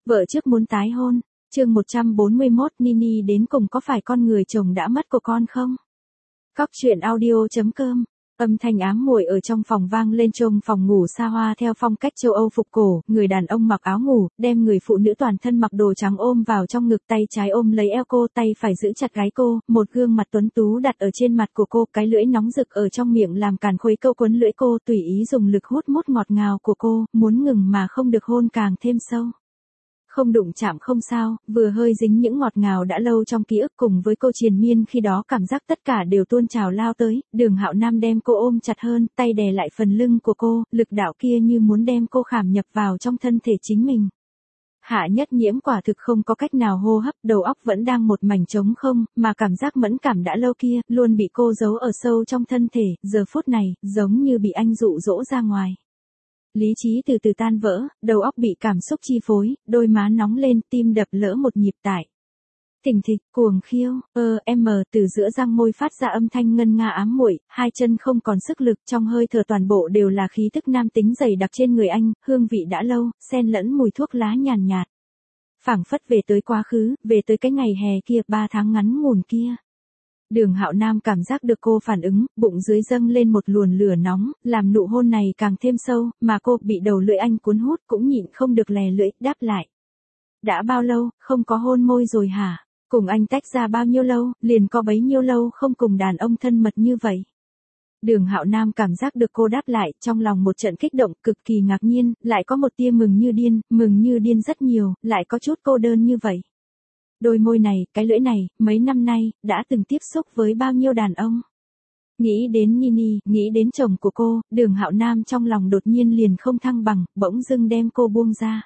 Vợ trước muốn tái hôn. Chương 141 Nini đến cùng có phải con người chồng đã mất của con không? Cóc truyện audio.com. Âm thanh ám muội ở trong phòng vang lên trong phòng ngủ xa hoa theo phong cách châu Âu phục cổ, người đàn ông mặc áo ngủ, đem người phụ nữ toàn thân mặc đồ trắng ôm vào trong ngực, tay trái ôm lấy eo cô, tay phải giữ chặt gáy cô, một gương mặt tuấn tú đặt ở trên mặt của cô, cái lưỡi nóng rực ở trong miệng làm càn khuấy câu quấn lưỡi cô, tùy ý dùng lực hút mút ngọt ngào của cô, muốn ngừng mà không được, hôn càng thêm sâu. Không đụng chạm không sao, vừa hơi dính những ngọt ngào đã lâu trong ký ức cùng với cô triền miên khi đó, cảm giác tất cả đều tuôn trào lao tới, Đường Hạo Nam đem cô ôm chặt hơn, tay đè lại phần lưng của cô, lực đạo kia như muốn đem cô khảm nhập vào trong thân thể chính mình. Hạ Nhất Nhiễm quả thực không có cách nào hô hấp, đầu óc vẫn đang một mảnh trống không, mà cảm giác mẫn cảm đã lâu kia, luôn bị cô giấu ở sâu trong thân thể, giờ phút này, giống như bị anh dụ dỗ ra ngoài. Lý trí từ từ tan vỡ, đầu óc bị cảm xúc chi phối, đôi má nóng lên, tim đập lỡ một nhịp tại. Thình thịch, cuồng khiêu, từ giữa răng môi phát ra âm thanh ngân nga ám muội, hai chân không còn sức lực, trong hơi thở toàn bộ đều là khí tức nam tính dày đặc trên người anh, hương vị đã lâu, xen lẫn mùi thuốc lá nhàn nhạt. Phảng phất về tới quá khứ, về tới cái ngày hè kia, 3 tháng ngắn ngủn kia. Đường Hạo Nam cảm giác được cô phản ứng, bụng dưới dâng lên một luồn lửa nóng, làm nụ hôn này càng thêm sâu, mà cô bị đầu lưỡi anh cuốn hút cũng nhịn không được lè lưỡi, đáp lại. Đã bao lâu, không có hôn môi rồi hả? Cùng anh tách ra bao nhiêu lâu, liền có bấy nhiêu lâu không cùng đàn ông thân mật như vậy. Đường Hạo Nam cảm giác được cô đáp lại, trong lòng một trận kích động, cực kỳ ngạc nhiên, lại có một tia mừng như điên rất nhiều, lại có chút cô đơn như vậy. Đôi môi này, cái lưỡi này, mấy năm nay, đã từng tiếp xúc với bao nhiêu đàn ông. Nghĩ đến Nini, nghĩ đến chồng của cô, Đường Hạo Nam trong lòng đột nhiên liền không thăng bằng, bỗng dưng đem cô buông ra.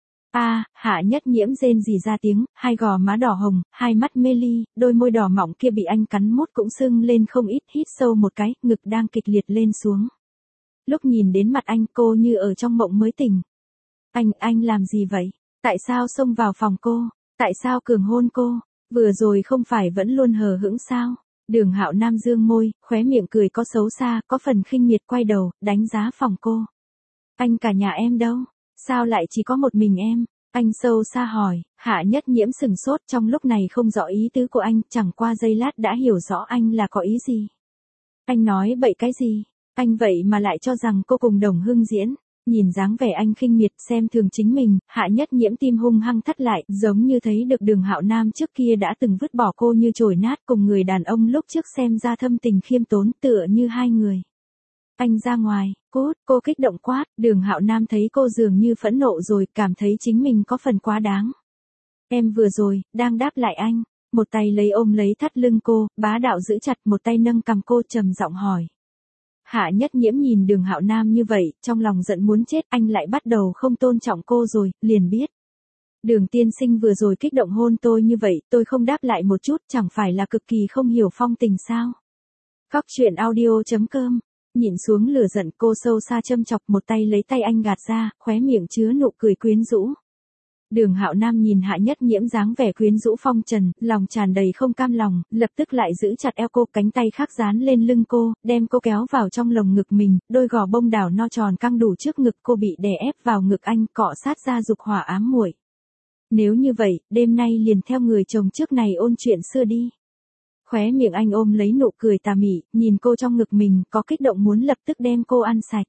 Hạ Nhất Nhiễm rên rỉ ra tiếng, hai gò má đỏ hồng, hai mắt mê ly, đôi môi đỏ mọng kia bị anh cắn mút cũng sưng lên không ít, hít sâu một cái, ngực đang kịch liệt lên xuống. Lúc nhìn đến mặt anh, cô như ở trong mộng mới tỉnh. Anh làm gì vậy? Tại sao xông vào phòng cô? Tại sao cường hôn cô? Vừa rồi không phải vẫn luôn hờ hững sao? Đường Hạo Nam dương môi, khóe miệng cười có xấu xa, có phần khinh miệt, quay đầu, đánh giá phòng cô. Anh cả nhà em đâu? Sao lại chỉ có một mình em? Anh sâu xa hỏi. Hạ Nhất Nhiễm sừng sốt, trong lúc này không rõ ý tứ của anh, chẳng qua giây lát đã hiểu rõ anh là có ý gì. Anh nói bậy cái gì? Anh vậy mà lại cho rằng cô cùng Đồng Hưng diễn. Nhìn dáng vẻ anh khinh miệt, xem thường chính mình, Hạ Nhất Nhiễm tim hung hăng thắt lại, giống như thấy được Đường Hạo Nam trước kia đã từng vứt bỏ cô như chổi nát, cùng người đàn ông lúc trước xem ra thâm tình khiêm tốn, tựa như hai người. Anh ra ngoài, cô kích động quát, Đường Hạo Nam thấy cô dường như phẫn nộ rồi, cảm thấy chính mình có phần quá đáng. Em vừa rồi, đang đáp lại anh, một tay lấy ôm lấy thắt lưng cô, bá đạo giữ chặt, một tay nâng cằm cô, trầm giọng hỏi. Hạ Nhất Nhiễm nhìn Đường Hạo Nam như vậy, trong lòng giận muốn chết, anh lại bắt đầu không tôn trọng cô rồi, liền biết. Đường tiên sinh vừa rồi kích động hôn tôi như vậy, tôi không đáp lại một chút, chẳng phải là cực kỳ không hiểu phong tình sao? Cóc truyện audio.com. Nhìn xuống lửa giận, cô sâu xa châm chọc, một tay lấy tay anh gạt ra, khóe miệng chứa nụ cười quyến rũ. Đường Hạo Nam nhìn Hạ Nhất Nhiễm dáng vẻ quyến rũ phong trần, lòng tràn đầy không cam lòng, lập tức lại giữ chặt eo cô, cánh tay khác dán lên lưng cô, đem cô kéo vào trong lồng ngực mình, đôi gò bông đảo no tròn căng đủ trước ngực cô, bị đè ép vào ngực anh, cọ sát ra dục hỏa ám muội. Nếu như vậy, đêm nay liền theo người chồng trước này ôn chuyện xưa đi. Khóe miệng anh ôm lấy nụ cười tà mị, nhìn cô trong ngực mình, có kích động muốn lập tức đem cô ăn sạch.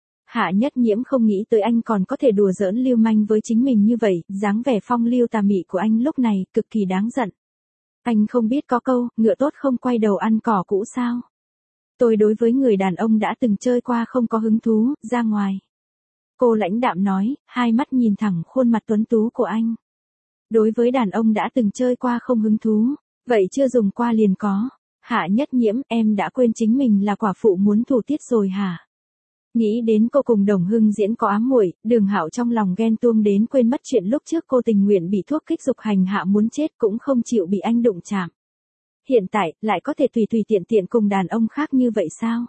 Hạ Nhất Nhiễm không nghĩ tới anh còn có thể đùa giỡn lưu manh với chính mình như vậy, dáng vẻ phong lưu tà mị của anh lúc này, cực kỳ đáng giận. Anh không biết có câu, ngựa tốt không quay đầu ăn cỏ cũ sao? Tôi đối với người đàn ông đã từng chơi qua không có hứng thú, ra ngoài. Cô lãnh đạm nói, hai mắt nhìn thẳng khuôn mặt tuấn tú của anh. Đối với đàn ông đã từng chơi qua không hứng thú, vậy chưa dùng qua liền có. Hạ Nhất Nhiễm, em đã quên chính mình là quả phụ muốn thủ tiết rồi hả? Nghĩ đến cô cùng Đồng Hưng diễn có ám muội, Đường Hạo trong lòng ghen tuông đến quên mất chuyện lúc trước cô tình nguyện bị thuốc kích dục hành hạ muốn chết cũng không chịu bị anh đụng chạm. Hiện tại, lại có thể tùy tiện cùng đàn ông khác như vậy sao?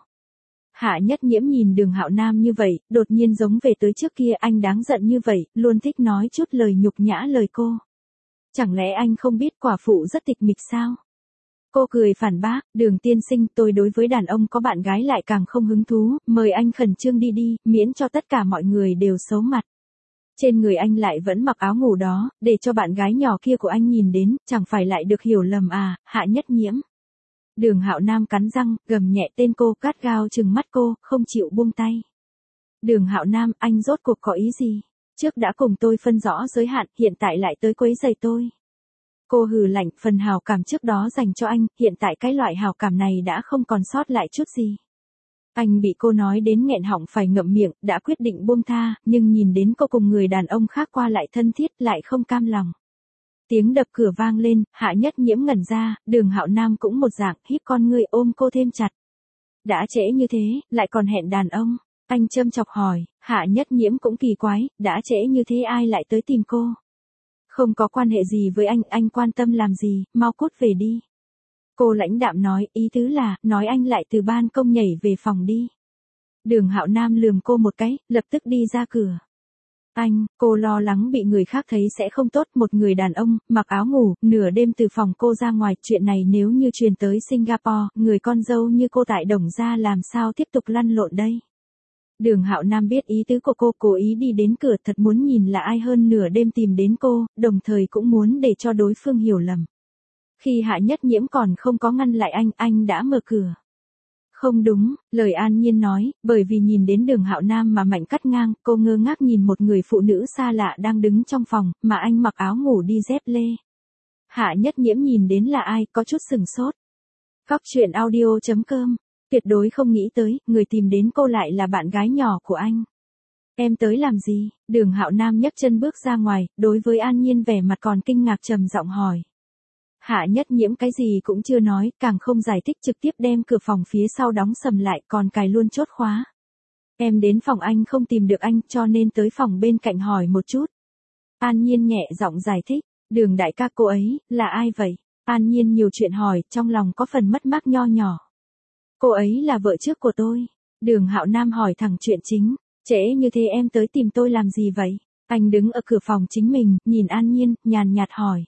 Hạ Nhất Nhiễm nhìn Đường Hạo Nam như vậy, đột nhiên giống về tới trước kia, anh đáng giận như vậy, luôn thích nói chút lời nhục nhã lời cô. Chẳng lẽ anh không biết quả phụ rất tịch mịch sao? Cô cười phản bác, Đường tiên sinh, tôi đối với đàn ông có bạn gái lại càng không hứng thú, mời anh khẩn trương đi, miễn cho tất cả mọi người đều xấu mặt. Trên người anh lại vẫn mặc áo ngủ đó, để cho bạn gái nhỏ kia của anh nhìn đến, chẳng phải lại được hiểu lầm à, Hạ Nhất Nhiễm. Đường Hạo Nam cắn răng, gầm nhẹ tên cô, gắt gao trừng mắt cô, không chịu buông tay. Đường Hạo Nam, anh rốt cuộc có ý gì? Trước đã cùng tôi phân rõ giới hạn, hiện tại lại tới quấy rầy tôi. Cô hừ lạnh, phần hảo cảm trước đó dành cho anh, hiện tại cái loại hảo cảm này đã không còn sót lại chút gì. Anh bị cô nói đến nghẹn họng phải ngậm miệng, đã quyết định buông tha, nhưng nhìn đến cô cùng người đàn ông khác qua lại thân thiết, lại không cam lòng. Tiếng đập cửa vang lên, Hạ Nhất Nhiễm ngẩn ra, Đường Hạo Nam cũng một dạng, híp con ngươi ôm cô thêm chặt. Đã trễ như thế, lại còn hẹn đàn ông. Anh châm chọc hỏi, Hạ Nhất Nhiễm cũng kỳ quái, đã trễ như thế ai lại tới tìm cô? Không có quan hệ gì với anh quan tâm làm gì, mau cút về đi. Cô lãnh đạm nói, ý tứ là, nói anh lại từ ban công nhảy về phòng đi. Đường Hạo Nam lườm cô một cái, lập tức đi ra cửa. Cô lo lắng bị người khác thấy sẽ không tốt, một người đàn ông, mặc áo ngủ, nửa đêm từ phòng cô ra ngoài, chuyện này nếu như truyền tới Singapore, người con dâu như cô tại Đồng Gia làm sao tiếp tục lăn lộn đây. Đường Hạo Nam biết ý tứ của cô, cố ý đi đến cửa, thật muốn nhìn là ai hơn nửa đêm tìm đến cô, đồng thời cũng muốn để cho đối phương hiểu lầm. Khi Hạ Nhất Nhiễm còn không có ngăn lại anh đã mở cửa. Không đúng, lời An Nhiên nói, bởi vì nhìn đến Đường Hạo Nam mà mạnh cắt ngang, cô ngơ ngác nhìn một người phụ nữ xa lạ đang đứng trong phòng, mà anh mặc áo ngủ đi dép lê. Hạ Nhất Nhiễm nhìn đến là ai, có chút sừng sốt. Cóc truyện audio.com, tuyệt đối không nghĩ tới, người tìm đến cô lại là bạn gái nhỏ của anh. Em tới làm gì? Đường Hạo Nam nhấc chân bước ra ngoài, đối với An Nhiên vẻ mặt còn kinh ngạc trầm giọng hỏi. Hạ Nhất Nhiễm cái gì cũng chưa nói, càng không giải thích, trực tiếp đem cửa phòng phía sau đóng sầm lại, còn cài luôn chốt khóa. Em đến phòng anh không tìm được anh, cho nên tới phòng bên cạnh hỏi một chút. An Nhiên nhẹ giọng giải thích, Đường đại ca cô ấy, là ai vậy? An Nhiên nhiều chuyện hỏi, trong lòng có phần mất mát nho nhỏ. Cô ấy là vợ trước của tôi. Đường Hạo Nam hỏi thẳng chuyện chính, trễ như thế em tới tìm tôi làm gì vậy? Anh đứng ở cửa phòng chính mình, nhìn An Nhiên, nhàn nhạt hỏi.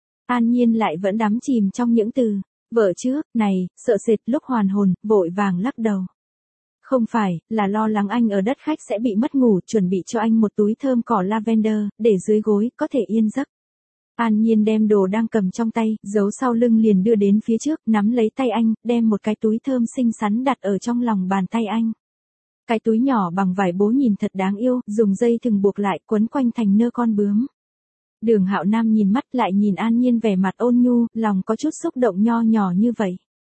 An Nhiên lại vẫn đắm chìm trong những từ, vợ trước, này, sợ sệt, lúc hoàn hồn, vội vàng lắc đầu. Không phải, là lo lắng anh ở đất khách sẽ bị mất ngủ, chuẩn bị cho anh một túi thơm cỏ lavender, để dưới gối, có thể yên giấc. An Nhiên đem đồ đang cầm trong tay, giấu sau lưng liền đưa đến phía trước, nắm lấy tay anh, đem một cái túi thơm xinh xắn đặt ở trong lòng bàn tay anh. Cái túi nhỏ bằng vải bố nhìn thật đáng yêu, dùng dây thừng buộc lại, quấn quanh thành nơ con bướm. Đường Hạo Nam nhìn mắt lại nhìn An Nhiên vẻ mặt ôn nhu, lòng có chút xúc động nho nhỏ như vậy.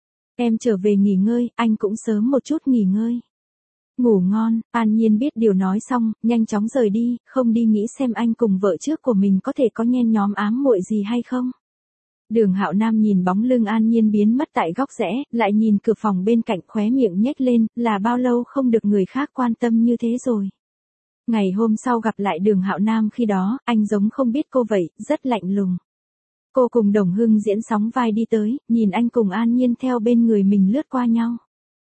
Em trở về nghỉ ngơi, anh cũng sớm một chút nghỉ ngơi. Ngủ ngon, An Nhiên biết điều nói xong, nhanh chóng rời đi, không đi nghĩ xem anh cùng vợ trước của mình có thể có nhen nhóm ám muội gì hay không. Đường Hạo Nam nhìn bóng lưng An Nhiên biến mất tại góc rẽ, lại nhìn cửa phòng bên cạnh, khóe miệng nhếch lên, là bao lâu không được người khác quan tâm như thế rồi. Ngày hôm sau gặp lại Đường Hạo Nam khi đó, anh giống không biết cô vậy, rất lạnh lùng. Cô cùng Đồng Hưng Diễn sóng vai đi tới, nhìn anh cùng An Nhiên theo bên người mình lướt qua nhau.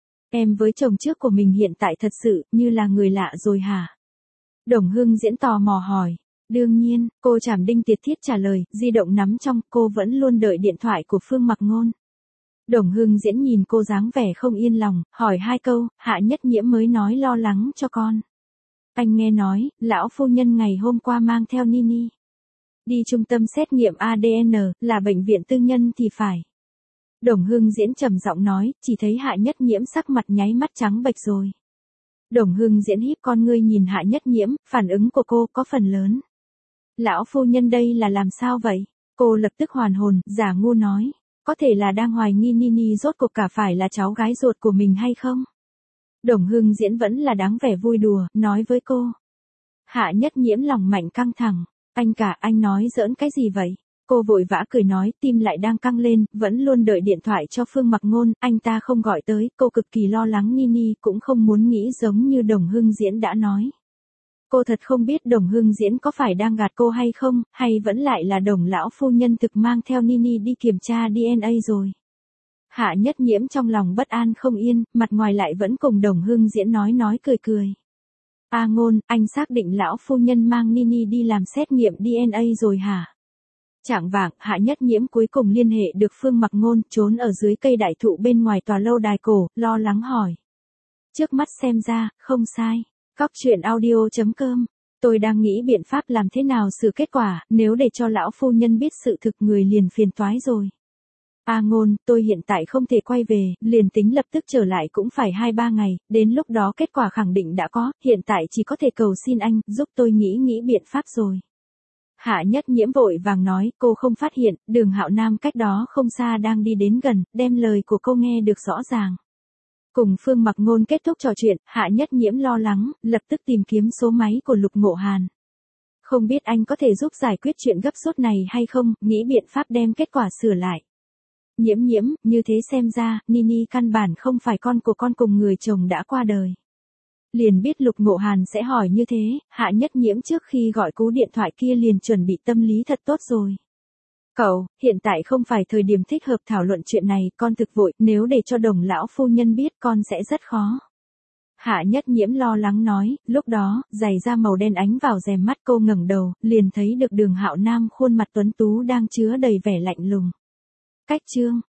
Em với chồng trước của mình hiện tại thật sự, như là người lạ rồi hả? Đồng Hưng Diễn tò mò hỏi. Đương nhiên, cô Trảm Đinh Tiệt Thiết trả lời, di động nắm trong, cô vẫn luôn đợi điện thoại của Phương Mặc Ngôn. Đồng Hưng Diễn nhìn cô dáng vẻ không yên lòng, hỏi hai câu, Hạ Nhất Nhiễm mới nói lo lắng cho con. Anh nghe nói, lão phu nhân ngày hôm qua mang theo Nini. Đi trung tâm xét nghiệm ADN, là bệnh viện tư nhân thì phải. Đồng Hưng Diễn trầm giọng nói, chỉ thấy Hạ Nhất Nhiễm sắc mặt nháy mắt trắng bệch rồi. Đồng Hưng Diễn híp con ngươi nhìn Hạ Nhất Nhiễm, phản ứng của cô có phần lớn. Lão phu nhân đây là làm sao vậy? Cô lập tức hoàn hồn, giả ngu nói. Có thể là đang hoài nghi Nini rốt cuộc cả phải là cháu gái ruột của mình hay không? Đồng Hưng Diễn vẫn là đáng vẻ vui đùa, nói với cô. Hạ Nhất Nhiễm lòng mạnh căng thẳng. Anh nói giỡn cái gì vậy? Cô vội vã cười nói, tim lại đang căng lên, vẫn luôn đợi điện thoại cho Phương Mặc Ngôn, anh ta không gọi tới, cô cực kỳ lo lắng Nini, cũng không muốn nghĩ giống như Đồng Hưng Diễn đã nói. Cô thật không biết Đồng Hưng Diễn có phải đang gạt cô hay không, hay vẫn lại là Đồng lão phu nhân thực mang theo Nini đi kiểm tra DNA rồi. Hạ Nhất Nhiễm trong lòng bất an không yên, mặt ngoài lại vẫn cùng Đồng Hưng Diễn nói cười cười. A Ngôn, anh xác định lão phu nhân mang Nini đi làm xét nghiệm DNA rồi hả? Chạng vạng, Hạ Nhất Nhiễm cuối cùng liên hệ được Phương Mặc Ngôn, trốn ở dưới cây đại thụ bên ngoài tòa lâu đài cổ, lo lắng hỏi. Trước mắt xem ra, không sai. Cóc truyện audio.com Tôi đang nghĩ biện pháp làm thế nào xử kết quả, nếu để cho lão phu nhân biết sự thực người liền phiền toái rồi. A Ngôn, tôi hiện tại không thể quay về, liền tính lập tức trở lại cũng phải 2-3 ngày, đến lúc đó kết quả khẳng định đã có, hiện tại chỉ có thể cầu xin anh, giúp tôi nghĩ biện pháp rồi. Hạ Nhất Nhiễm vội vàng nói, cô không phát hiện, Đường Hạo Nam cách đó không xa đang đi đến gần, đem lời của cô nghe được rõ ràng. Cùng Phương Mặc Ngôn kết thúc trò chuyện, Hạ Nhất Nhiễm lo lắng, lập tức tìm kiếm số máy của Lục Ngộ Hàn. Không biết anh có thể giúp giải quyết chuyện gấp rút này hay không, nghĩ biện pháp đem kết quả sửa lại. Nhiễm Nhiễm, như thế xem ra, Nini căn bản không phải con của con cùng người chồng đã qua đời. Liền biết Lục Ngộ Hàn sẽ hỏi như thế, Hạ Nhất Nhiễm trước khi gọi cú điện thoại kia liền chuẩn bị tâm lý thật tốt rồi. Cậu, hiện tại không phải thời điểm thích hợp thảo luận chuyện này, con thực vội, nếu để cho Đồng lão phu nhân biết con sẽ rất khó. Hạ Nhất Nhiễm lo lắng nói, lúc đó, giày da màu đen ánh vào rèm mắt cô ngẩng đầu, liền thấy được Đường Hạo Nam khuôn mặt tuấn tú đang chứa đầy vẻ lạnh lùng. Cách chương